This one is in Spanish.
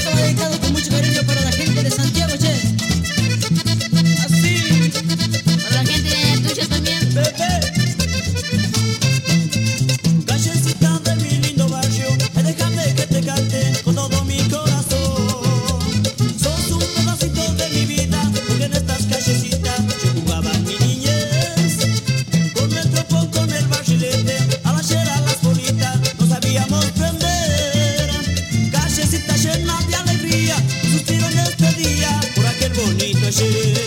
dedicado con mucho cariño para la gente de Santiago, che. Así. Para la gente tuya también. Bebé. Callecita de mi lindo barrio, déjame que te cante con todo mi corazón. Sos un pedacito de mi vida, porque en estas callecitas yo jugaba en mi niñez. Con el trompón, con el barrilete, a la chera, a las bolitas, no sabíamos prender. Callecita llena de alegría, suspiro en este día por aquel bonito ayer.